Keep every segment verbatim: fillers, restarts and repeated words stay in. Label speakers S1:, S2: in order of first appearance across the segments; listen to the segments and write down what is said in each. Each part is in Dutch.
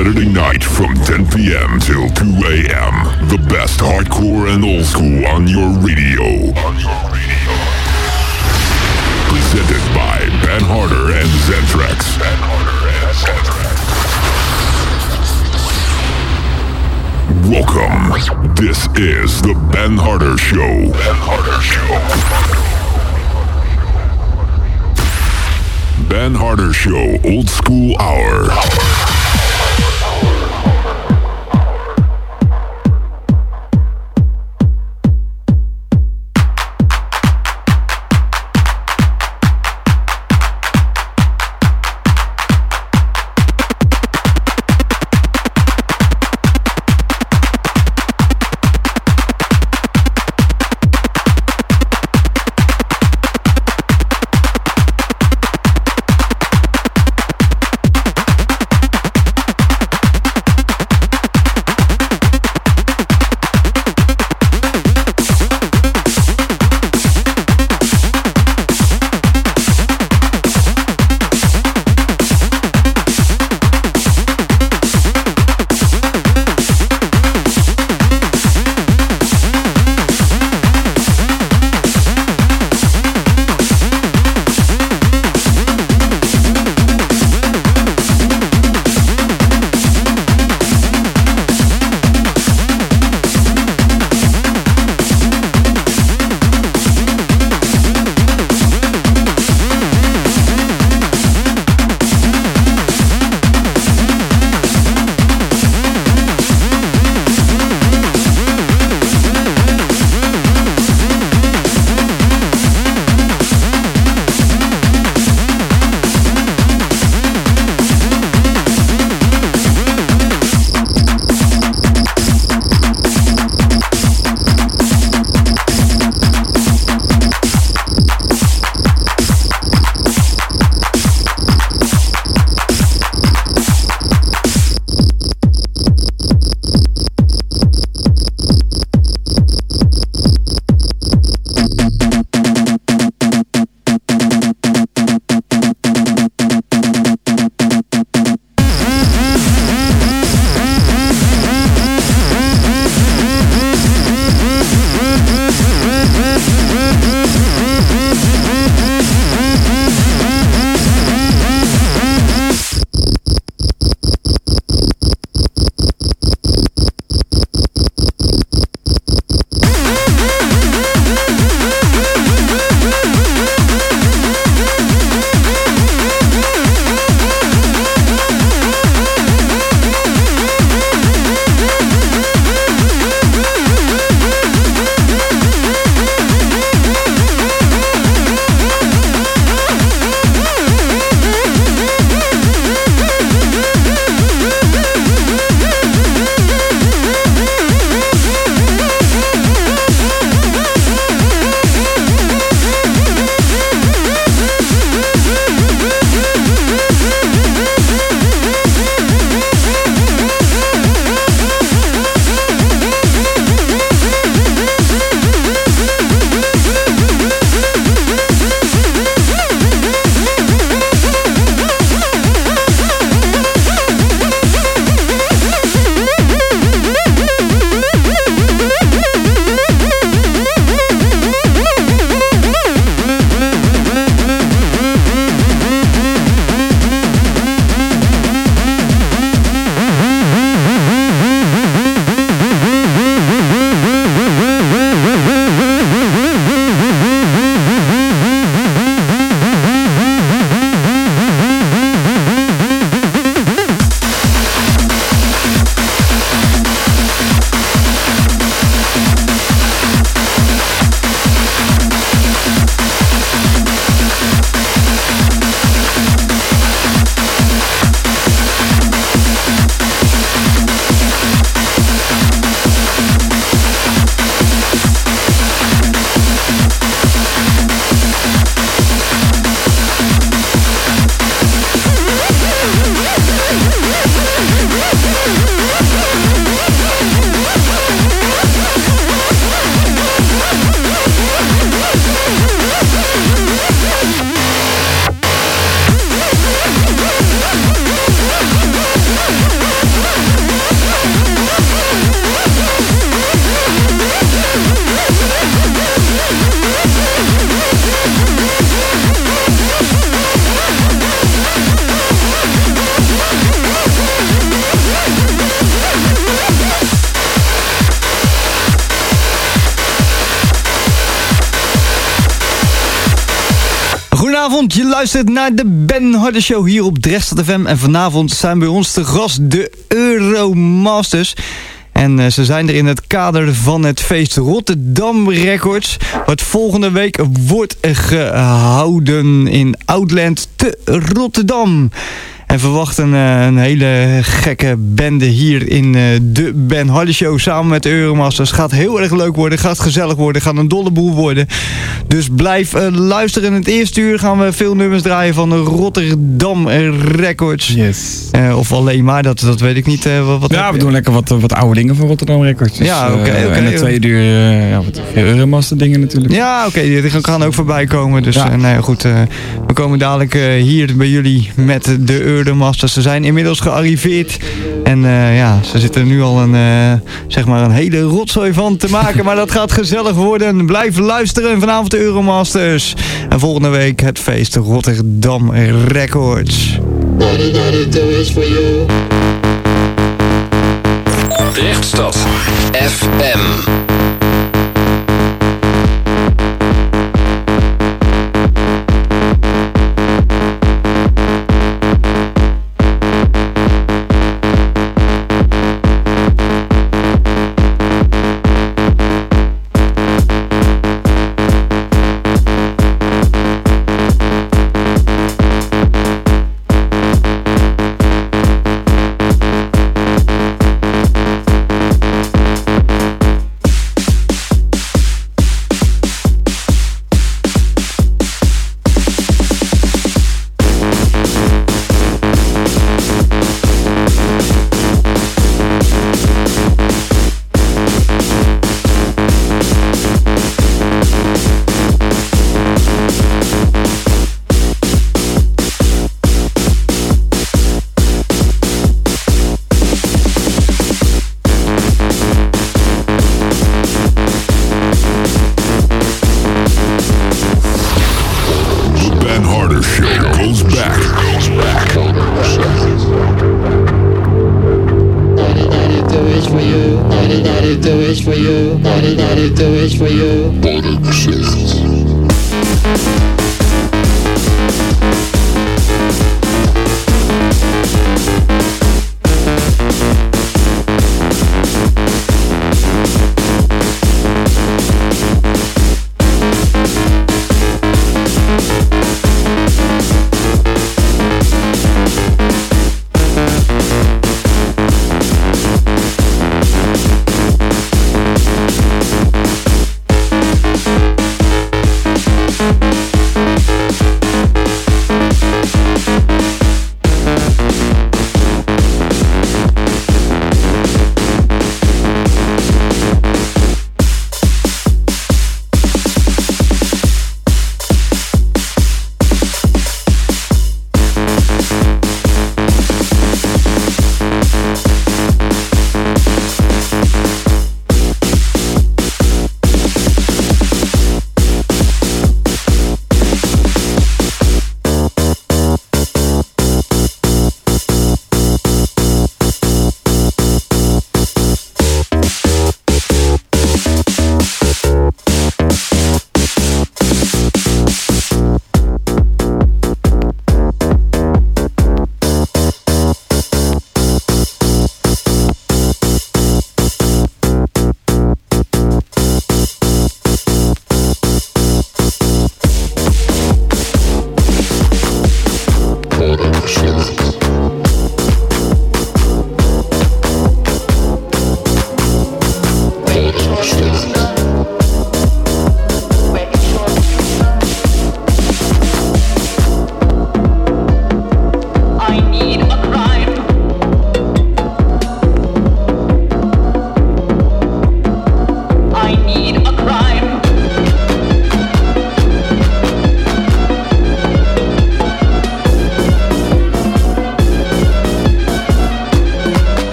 S1: Saturday night from ten p.m. till two a.m. The best hardcore and old school on your radio. On your radio. Presented by Ben Harder and Zentrax. Ben Harder and Zentrax. Welcome. This is the Ben Harder Show. Ben Harder Show. Ben Harder Show Old School Hour.
S2: Goedenavond, je luistert naar de Ben Harder Show hier op Dresden F M. En vanavond zijn bij ons te gast de Euromasters. En uh, ze zijn er in het kader van het feest Rotterdam Records. Wat volgende week wordt gehouden in Outland te Rotterdam. En verwachten uh, een hele gekke bende hier in uh, de Ben Harder Show samen met de Euromasters. Gaat heel erg leuk worden, gaat gezellig worden, gaat een dolle boel worden. Dus blijf uh, luisteren. In het eerste uur gaan we veel nummers draaien van de Rotterdam Records.
S3: Yes.
S2: Uh, of alleen maar, dat, dat weet ik niet. Uh, wat
S3: ja, we doen lekker wat, wat oude dingen van Rotterdam Records. Dus,
S2: ja, oké. Okay,
S3: uh,
S2: okay.
S3: En de tweede uur, uh, ja, wat Euromaster dingen natuurlijk.
S2: Ja, oké. Okay, die gaan ook voorbij komen. Dus ja. uh, nou ja, goed. Uh, we komen dadelijk uh, hier bij jullie met de Euromasters. De Masters. Ze zijn inmiddels gearriveerd. En uh, ja, ze zitten nu al een, uh, zeg maar een hele rotzooi van te maken. Maar dat gaat gezellig worden. Blijf luisteren. Vanavond de Euromasters. En volgende week het feest Rotterdam Records.
S4: Drechtstad F M.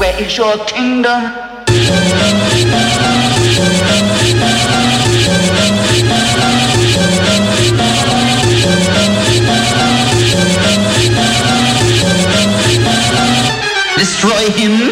S5: where is your kingdom? Destroy him.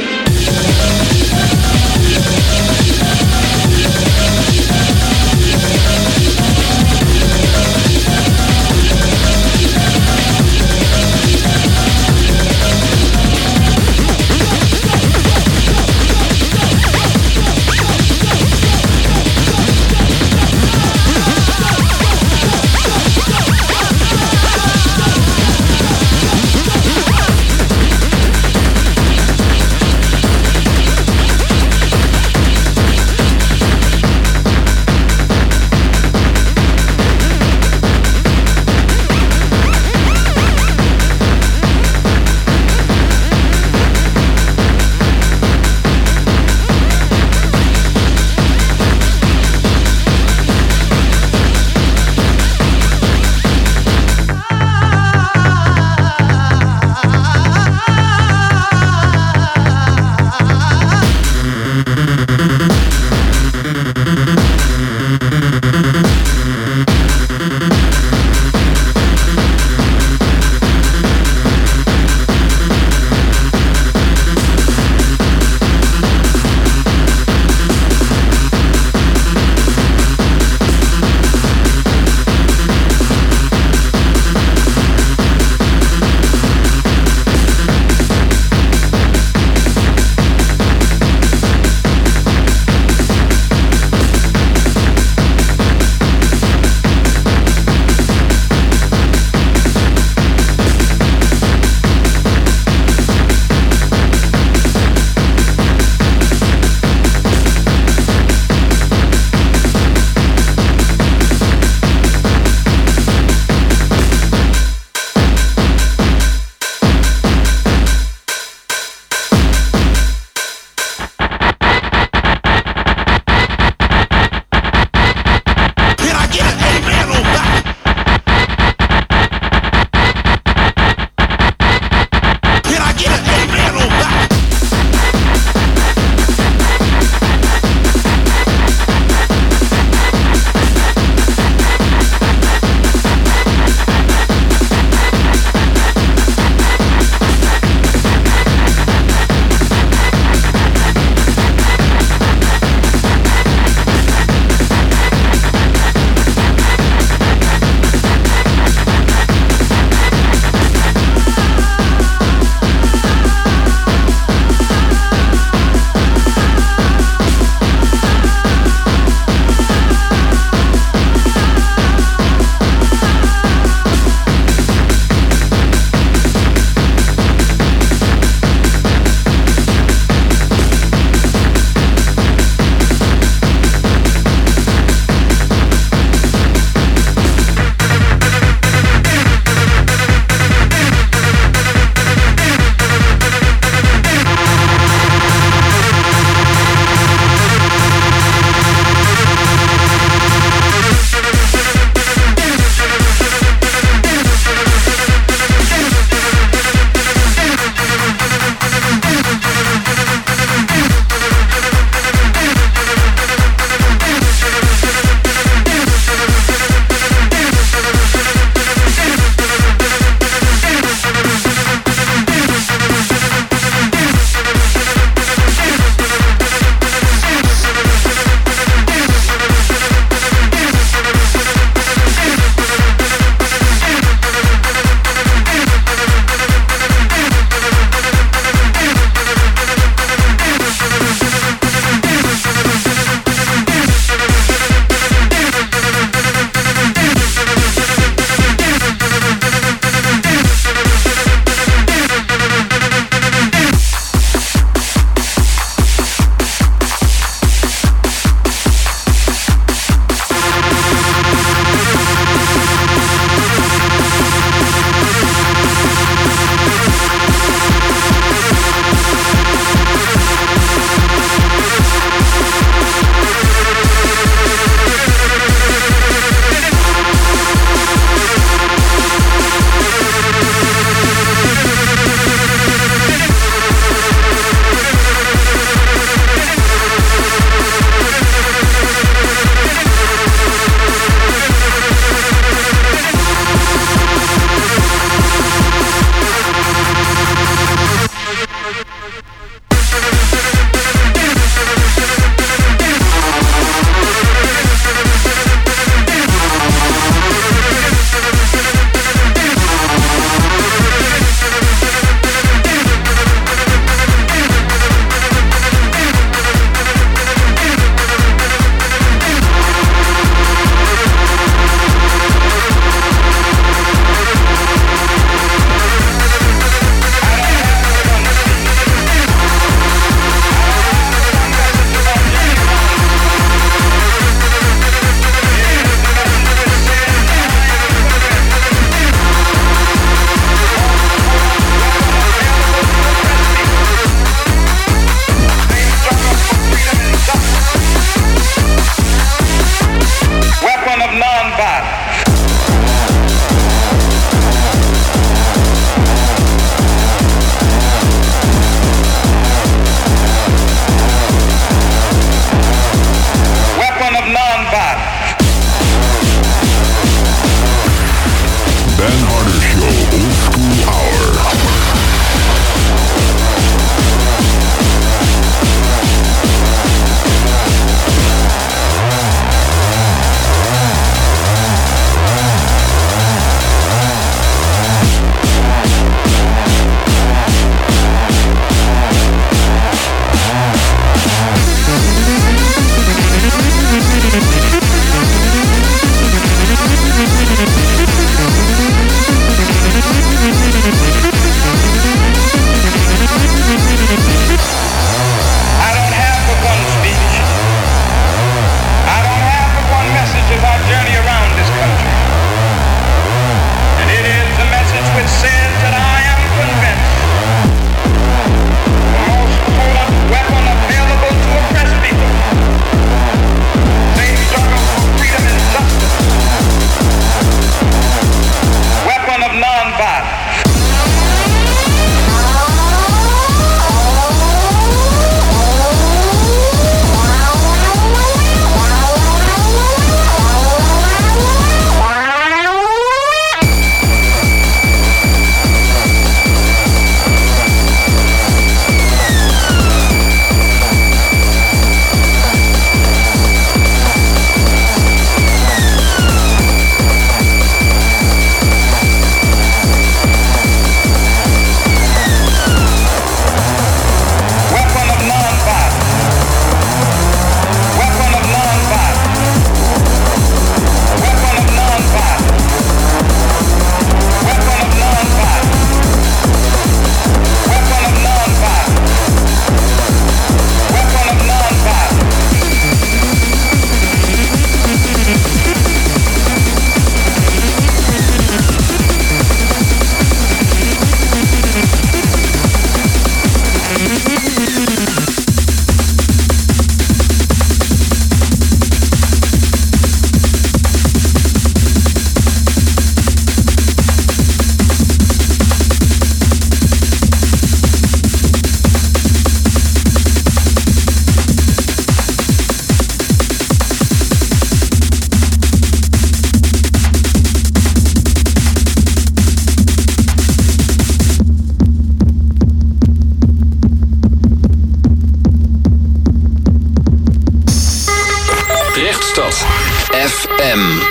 S4: Drechtstad F M.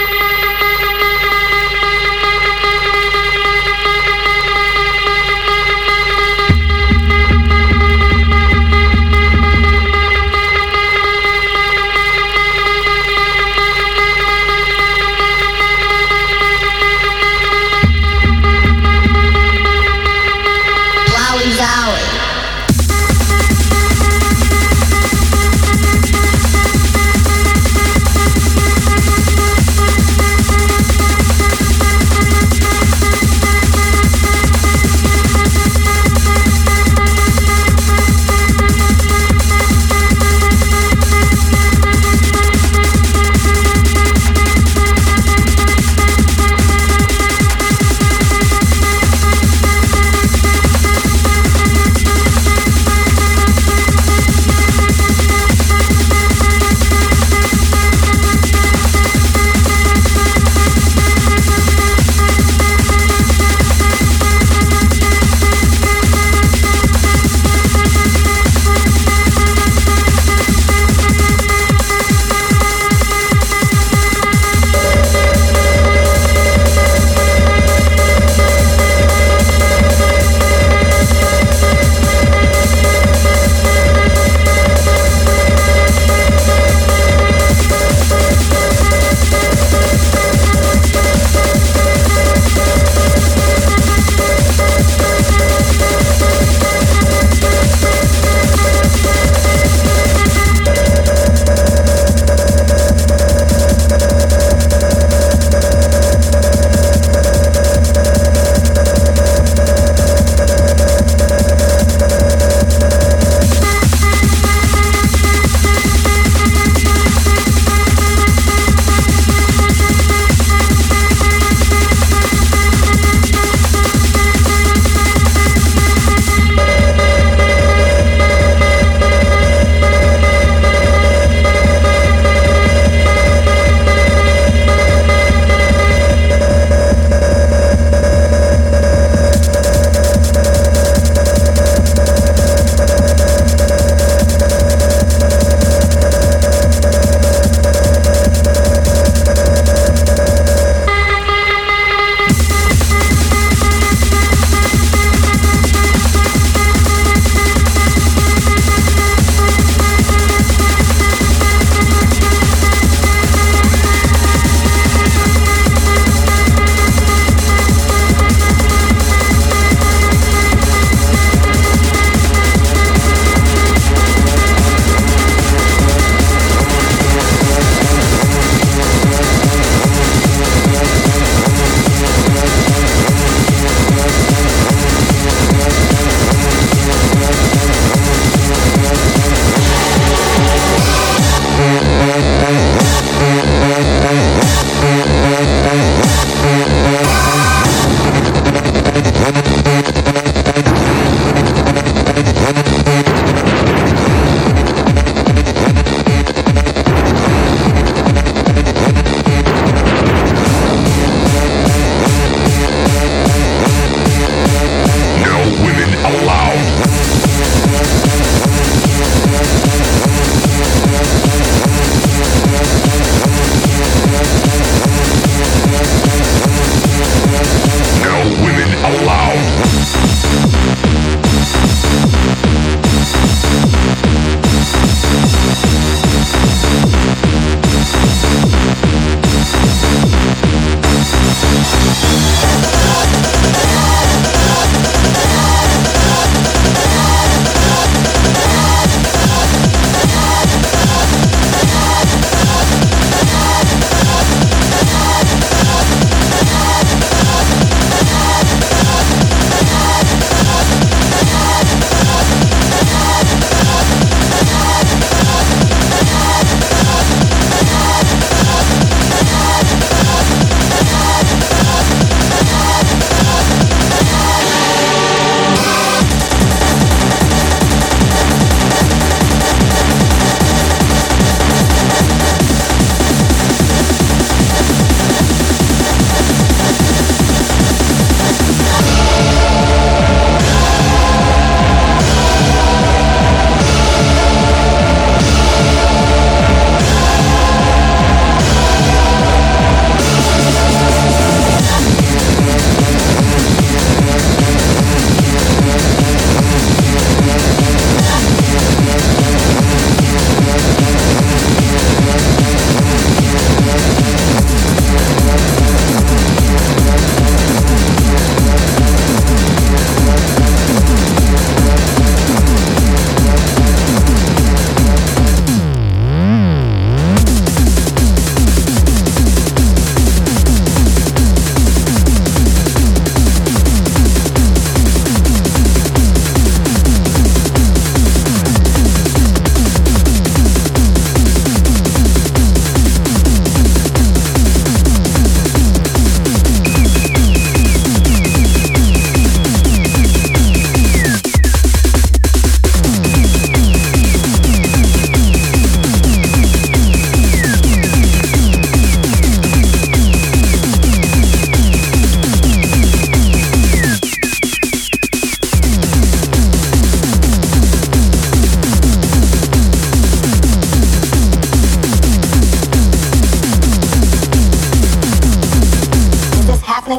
S6: Wow.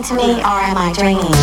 S6: happening to me or am I dreaming?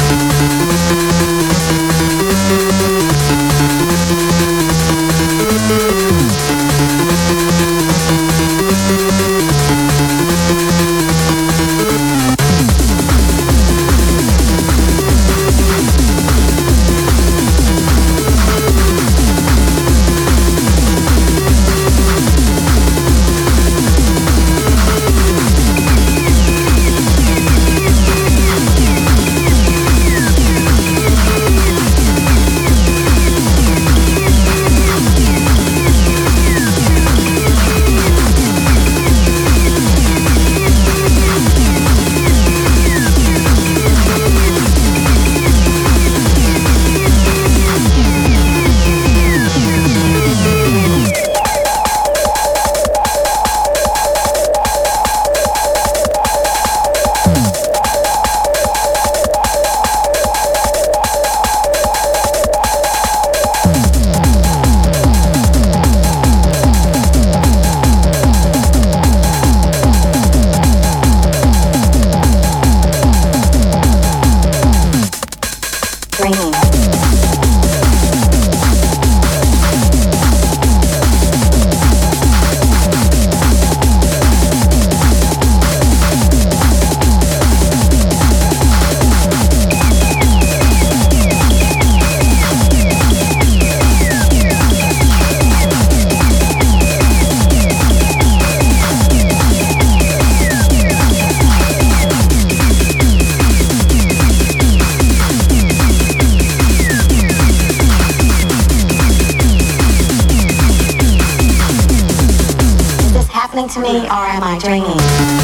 S6: To me, or am I dreaming?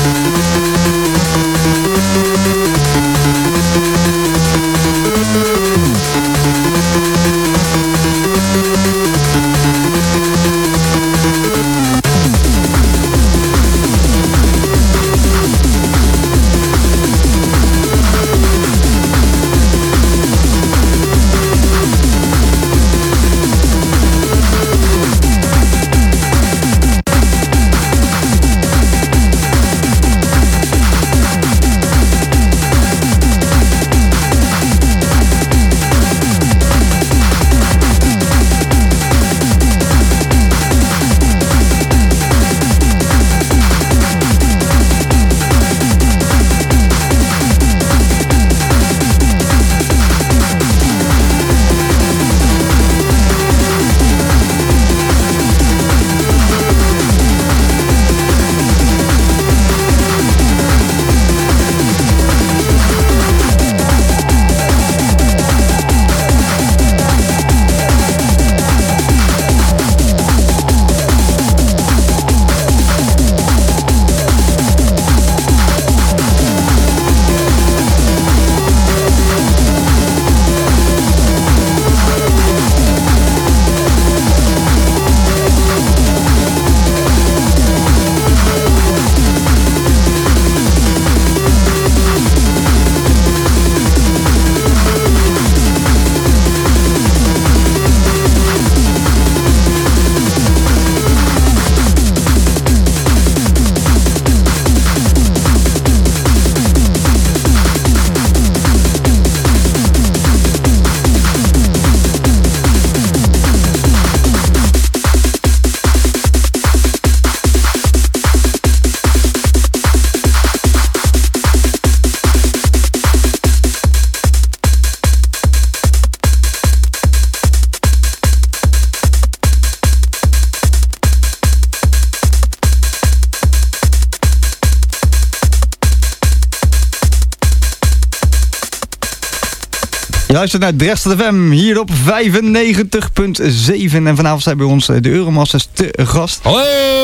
S2: Je luistert naar Dresden F M hier op vijfennegentig punt zeven. En vanavond zijn bij ons de Euromasters te gast.
S7: Hallo!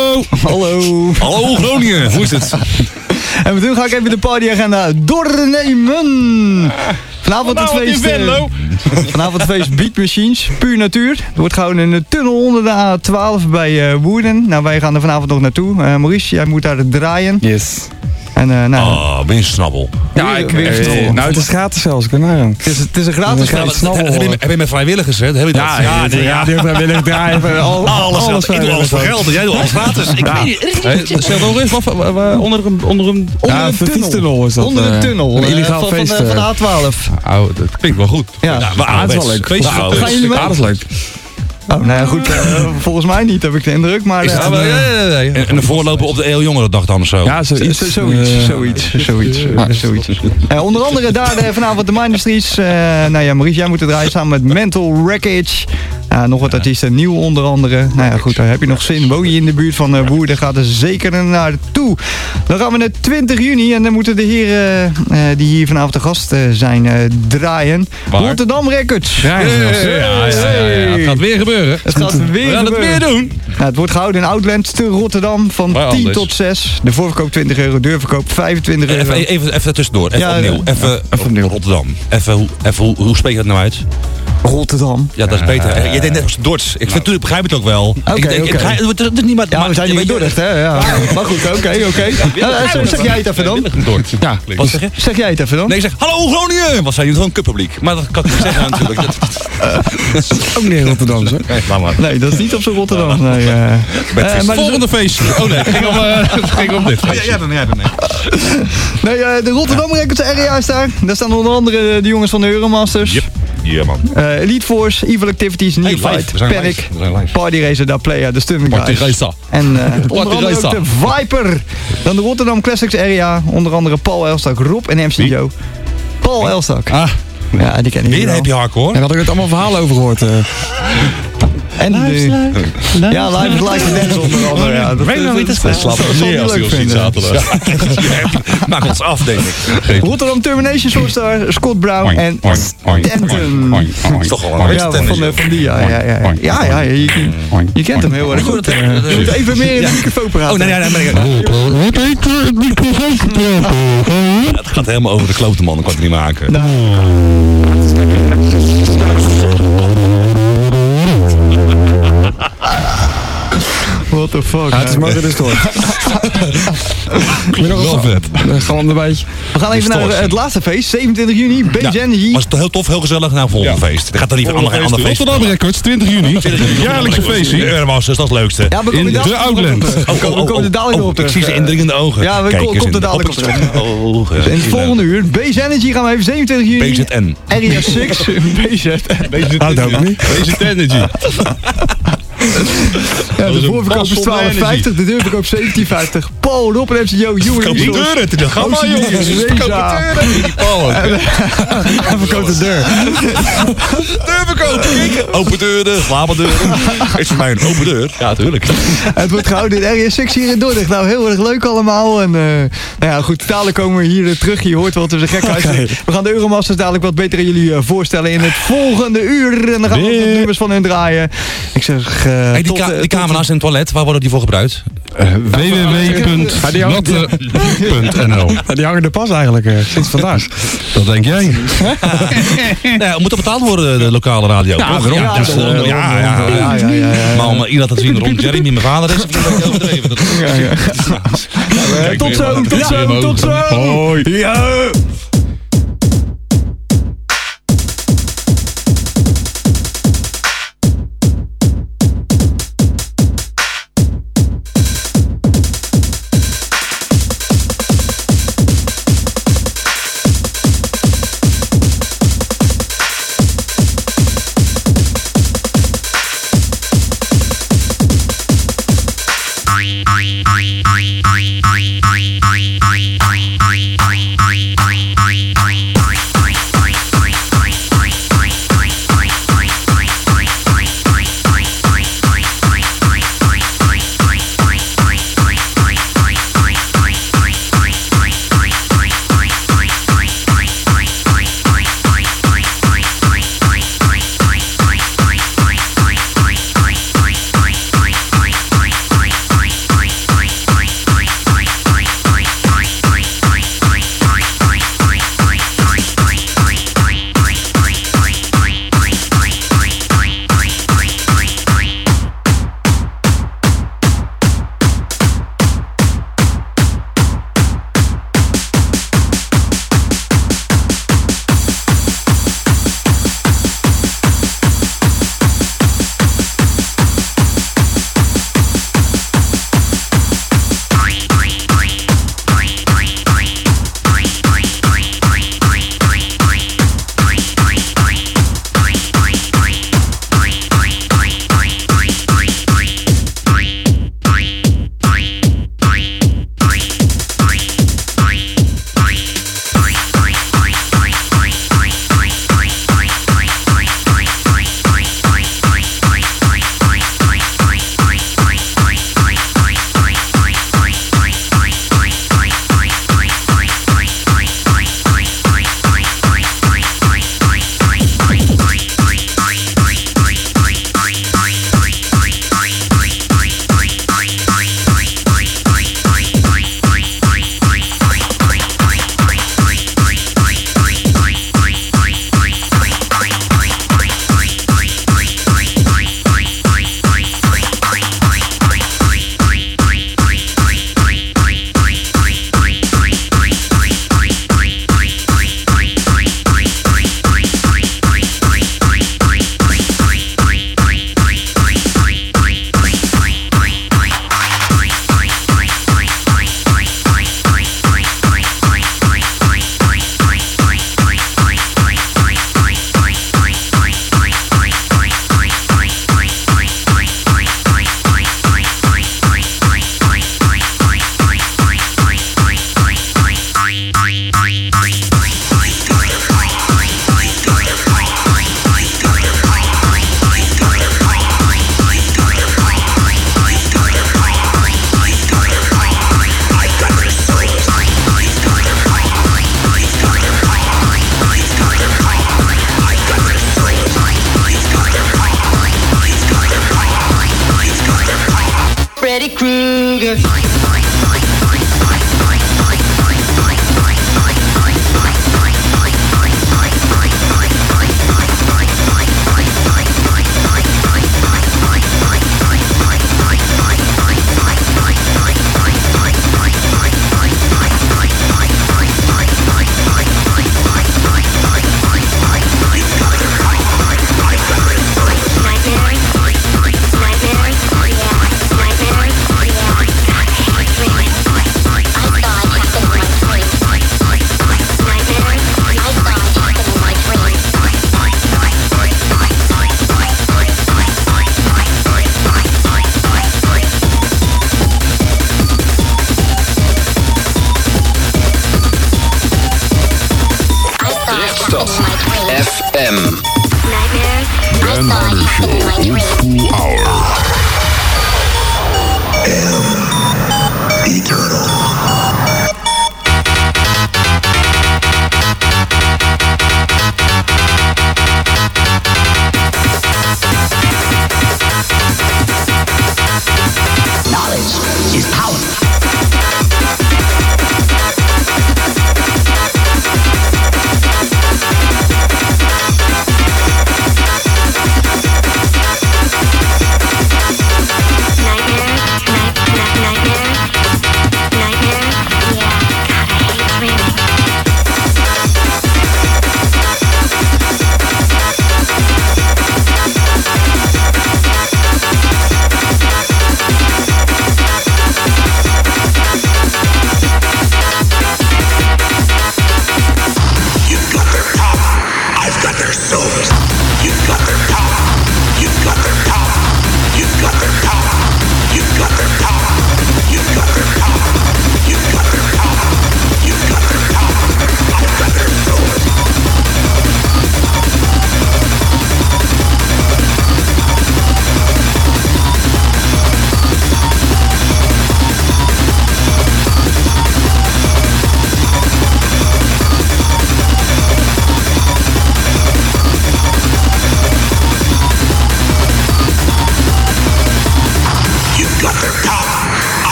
S2: Hallo!
S7: Hallo Groningen, hoe is het?
S2: En meteen ga ik even de partyagenda doornemen. Vanavond het feest... Uh, vanavond het feest Beat Machines, puur natuur. Er wordt gehouden in een tunnel onder de A twaalf bij uh, Woerden. Nou, wij gaan er vanavond nog naartoe. Uh, Maurice, jij moet daar draaien.
S3: Yes.
S2: En, uh, nou,
S7: oh, winstensnabbel.
S3: Ja, ik,
S2: weer
S3: eh,
S2: snabbel.
S3: nou, het is gratis zelfs. Ik kan nagaan.
S2: het, is, het is een gratis
S3: Ja,
S2: feest.
S3: wat-
S7: Heb je, heb je met vrijwilligers, hè? Heb je dat?
S3: Ja, ja, nee, ja, die hebben vrijwillig draaien. Al,
S7: Alles,
S3: alles
S7: ik doe alles voor geld en jij doet alles gratis. Ik
S3: Ja.
S7: weet niet. Hey, Zeg nog eens, wat, wat, wat, onder een... Onder een
S2: Onder
S3: Ja,
S2: een
S3: een fietstunnel is dat.
S2: Onder een
S3: eh,
S2: tunnel.
S3: Een
S2: eh,
S3: illegaal
S2: van,
S3: feest.
S2: Van, de- van de
S3: eh.
S2: A twaalf.
S7: oh, dat klinkt wel goed.
S2: Ja.
S7: maar
S3: Ah, het is wel
S7: ouderwets.
S3: leuk.
S7: Feestje
S3: Ja,
S7: ouderwets.
S2: gaan jullie mee?
S3: Ah, dat is leuk.
S2: Oh, nou ja, goed. uh, volgens mij niet, heb ik de indruk. Maar,
S7: Is
S2: uh,
S7: dat, ja, ja, ja, ja. En, en de voorloper op de E L Jongerendag dan of zo.
S3: Ja, zoiets.
S2: Zo- zoiets,
S3: Eh,
S2: zoiets, zoiets, ja, zoiets. Uh, onder andere daar uh, vanavond de Mindustries. Uh, nou ja, Maurice, jij moet er draaien samen met Mental Wreckage. Uh, nog wat artiesten nieuw onder andere. Nou ja, goed, daar heb je nog zin. Woon je in de buurt van uh, Woerden, gaat er zeker naartoe. Dan gaan we naar twintig juni en dan moeten de heren uh, die hier vanavond de gast uh, zijn uh, draaien.
S7: Waar?
S2: Rotterdam Records.
S3: Ja,
S7: Ja, ja, ja, ja, ja. Het gaat weer gebeuren.
S2: Het gaat weer
S7: We gaan het
S2: gebeuren.
S7: weer doen.
S2: Nou, het wordt gehouden in Outland te Rotterdam van
S7: Waar
S2: tien
S7: anders?
S2: tot zes. De voorverkoop twintig euro, deurverkoop vijfentwintig euro.
S7: Even, even, even tussendoor, even
S2: Ja,
S7: opnieuw. Even,
S3: even opnieuw.
S7: Rotterdam. Even, hoe- even, hoe, hoe spreek je dat nou uit?
S2: Rotterdam.
S7: Ja, dat is beter. Je deed net als Dorts. Ik vind, natuurlijk begrijp het ook wel.
S2: Oké,
S7: ik denk,
S2: oké.
S7: ik ga- het is niet maar,
S2: Ja,
S7: maar-
S2: we zijn
S7: je
S2: hier in
S7: weet-
S2: Dordrecht, hè? Ja. Maar goed, oké, oké. Eh, zeg- Zeg jij het even dan?
S7: Dordt.
S3: Ja,
S7: Wat zeg je?
S2: Zeg jij het even dan?
S7: Nee, ik zeg, hallo Groningen! Wat zijn jullie gewoon cuppubliek? Maar dat kan ik niet zeggen natuurlijk. Dat,
S3: ook niet in Rotterdam, zo.
S7: nee, laat maar.
S2: Nee, dat is niet op zo'n Rotterdam. Nee, uh, uh, maar
S7: Volgende feestje. Oh nee, het ging om, uh, het ging om dit feestje. Ja, jij bent
S2: nee, uh, de Rotterdam Records area is daar. Daar staan onder andere de jongens van de Euromasters.
S7: Yep. Ja man.
S2: Uh, Elite Force, Evil Activities, New
S7: Hey, live.
S2: Fight,
S7: We zijn
S2: Panic,
S7: live. We zijn live.
S2: Party Racer, Da Playa, de Stunning
S7: Party
S2: Guys.
S7: Racer.
S2: En uh, onder andere ook
S7: Racer.
S2: de Viper. Dan de Rotterdam Classics area. Onder andere Paul Elstak, Rob en M C Joe. Paul Elstak.
S3: Ah,
S2: Ja, die ken ik
S7: Weer
S2: wel.
S7: heb je hardcore.
S3: daar had ik het allemaal verhalen over gehoord. eh.
S2: En de, ja, Live is Like a Dance onder andere. Ja, dat,
S7: Weet je nog niet? Dat
S2: dat-
S7: slaat
S2: dat
S7: op
S2: zal
S7: neer
S2: je
S7: als hij
S2: leuk
S7: ons ziet
S2: vinden.
S7: zaterdag. Maak ons af, denk ik.
S2: Rotterdam Termination Superstar, Scott Brown en Stanton.
S7: Dat is toch wel een
S2: Ja, van, de, van die, ja. Ja, ja, ja. ja, ja je, je kent hem heel erg goed. Je moet even meer in de microfoon praten.
S7: Oh, nee, nee, nee. nee. Het gaat helemaal over de klote man, dat kan ik niet maken.
S2: Nou. What the fuck.
S3: Ja, het is mogen dus door.
S7: Wel vet.
S3: Gewoon erbij.
S2: We gaan even naar het laatste feest, zevenentwintig juni, Base Energy.
S7: Was het heel tof, heel gezellig. Nou, volgende feest. Er gaat dan niet een ander, ander feest.
S8: Rotterdam Records, twintig juni. Jaarlijkse feestje.
S7: Euromasters, dat is het leukste.
S2: Ja, we komen
S8: In
S2: dadelijk
S8: de
S2: nog op
S8: Outland.
S2: terug. We komen- we komen er dadelijk nog op
S7: Ik
S2: terug.
S7: zie ze indringende ogen.
S2: Ja, we
S7: Kijk
S2: ko-
S7: eens
S2: komt er
S7: in-
S2: dadelijk
S7: op
S2: op
S7: het-
S2: terug.
S7: Oh,
S2: In het volgende uur, Base Energy gaan we even zevenentwintig juni.
S7: B Z N.
S2: Area zes, B Z N.
S3: Ah, dat ook niet.
S8: Basic Energy.
S2: Ja, de
S8: is een
S2: voorverkoop is
S8: bas zonder
S2: twaalf vijftig, de deurverkoop zeventien vijftig. Paul, Rob en M C Joe, Joe
S7: Koop die deuren, te gaan maar jongens.
S2: Reza.
S7: Die Paul.
S2: En verkoop de deur.
S7: Deurverkoop, kijk. Open deuren, slapendeuren. Is voor mij een open deur? Ja, tuurlijk.
S2: Het wordt gehouden in Area zes hier in Dordrecht. Nou, heel erg leuk allemaal. En uh, nou ja, goed, dadelijk komen we hier uh, terug. Je hoort wat, we zijn gek uit. We gaan de Euromasters dadelijk wat beter aan jullie uh, voorstellen in het volgende uur. En dan gaan we ook wat nummers van hun draaien. Ik zeg... Uh,
S7: Hey, die,
S2: tot,
S7: ka
S2: uh,
S7: die
S2: tot-
S7: camera's in het toilet, waar worden die voor gebruikt?
S8: w w w punt natte punt n l.
S3: Ja, die hangen er pas eigenlijk eh, sinds vandaag.
S8: Dat denk jij.
S7: Nee, moet er betaald worden, de lokale radio.
S3: Ja,
S7: toch?
S3: daarom.
S7: Ja, dus,
S2: daarom,
S7: eh, ja,
S2: daarom,
S7: ja,
S2: daarom.
S7: ja.
S2: Ja, ja, ja, ja.
S7: Maar om iemand te zien rond Jeremy, mijn vader is, of is dat overdreven? Dat-
S2: Ja, ja. Uh, tot zo, tot zo, tot zo.
S3: Hoi.
S2: Ja.
S6: Bye.
S5: Freddy Krueger.
S4: F M.
S1: Ben Harder Show Old School Hour. M. Eternal.
S5: Knowledge is power.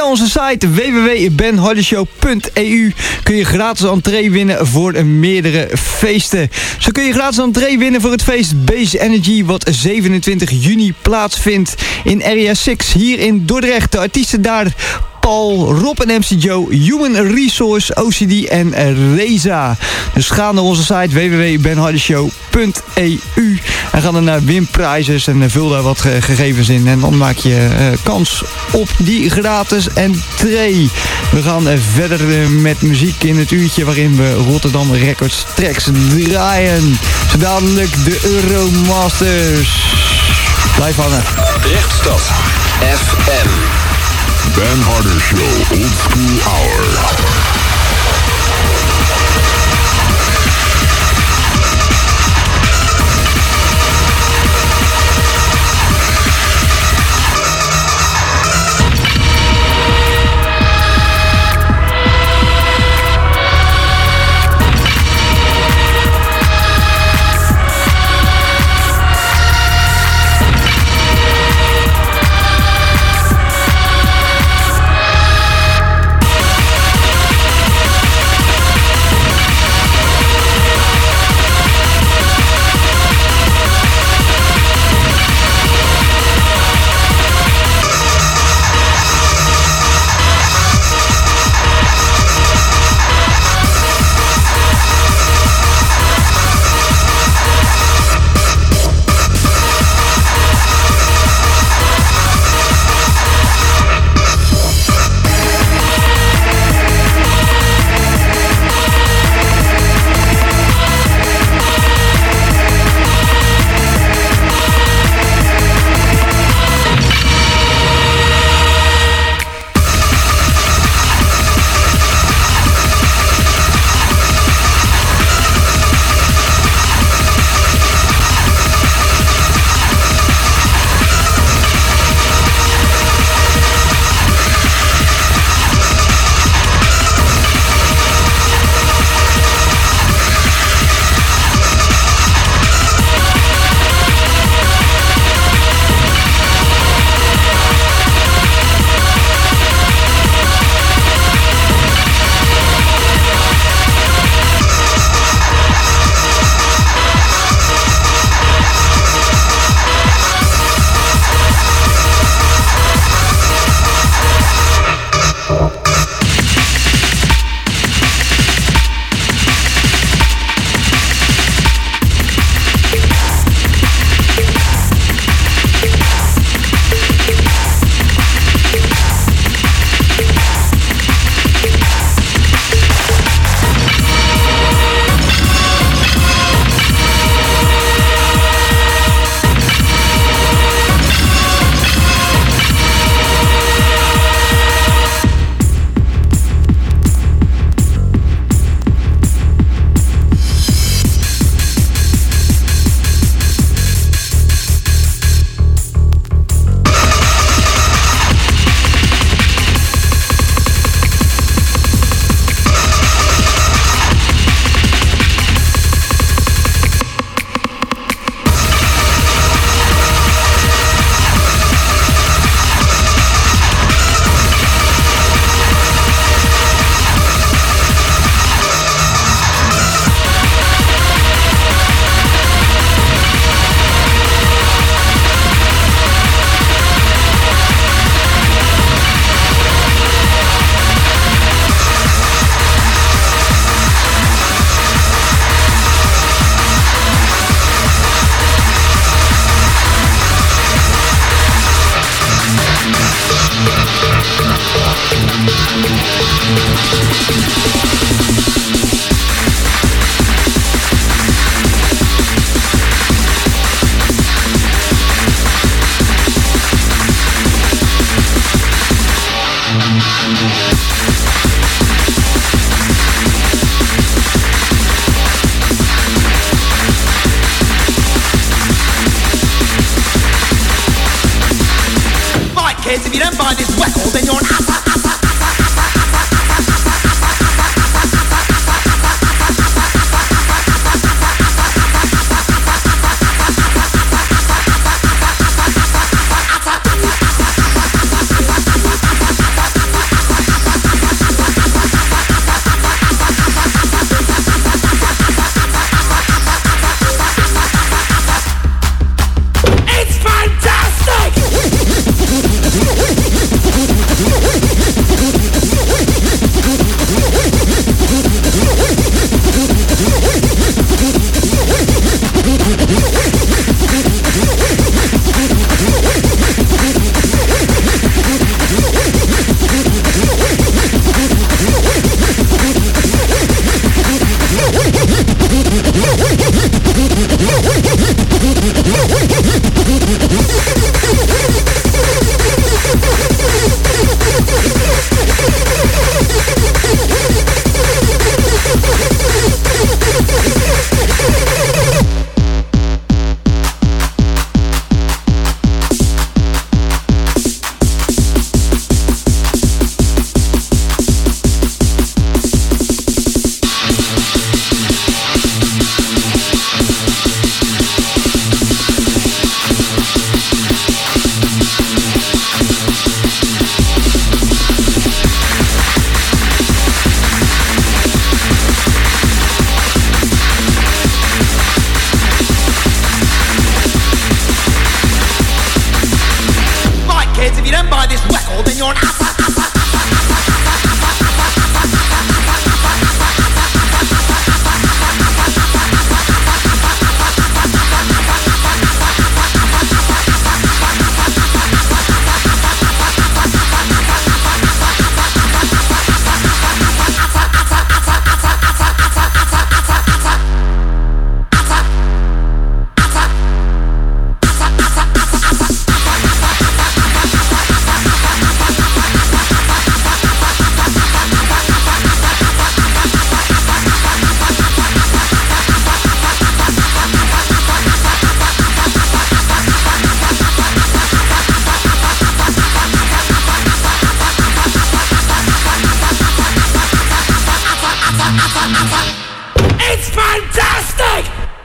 S2: onze site w w w punt ben hardy show punt e u kun je gratis entree winnen voor meerdere feesten. Zo kun je gratis entree winnen voor het feest Base Energy wat zevenentwintig juni plaatsvindt in Area zes hier in Dordrecht. De artiesten daar: Paul, Rob en M C Joe, Human Resource, O C D en Reza. Dus ga naar onze site w w w punt ben hardy show punt e u en ga dan naar winprijzes en vul daar wat gegevens in. En dan maak je uh, kans op die gratis entree. We gaan uh, verder uh, met muziek in het uurtje waarin we Rotterdam Records tracks draaien. Zo dadelijk de Euromasters. Blijf hangen.
S4: Rechtstad F M.
S1: Ben Harder Show Old School Hour.
S5: kids, if you don't buy this record, then you're an ass. you're an ass, ass, ass, ass. It's fantastic!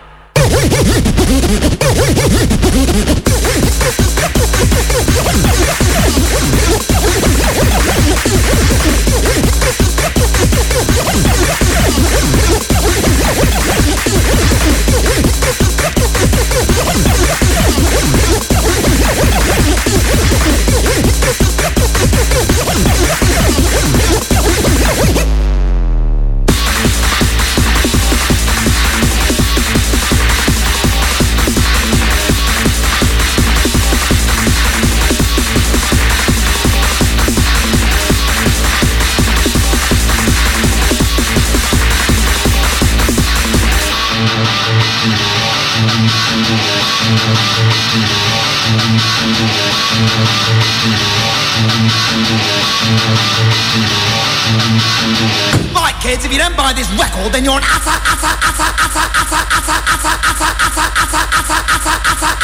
S5: Right, kids, if you don't buy this record, then you're an ass, ass, ass, ass, ass, ass, ass, ass, ass, ass, ass, ass, ass, ass, ass, ass, ass.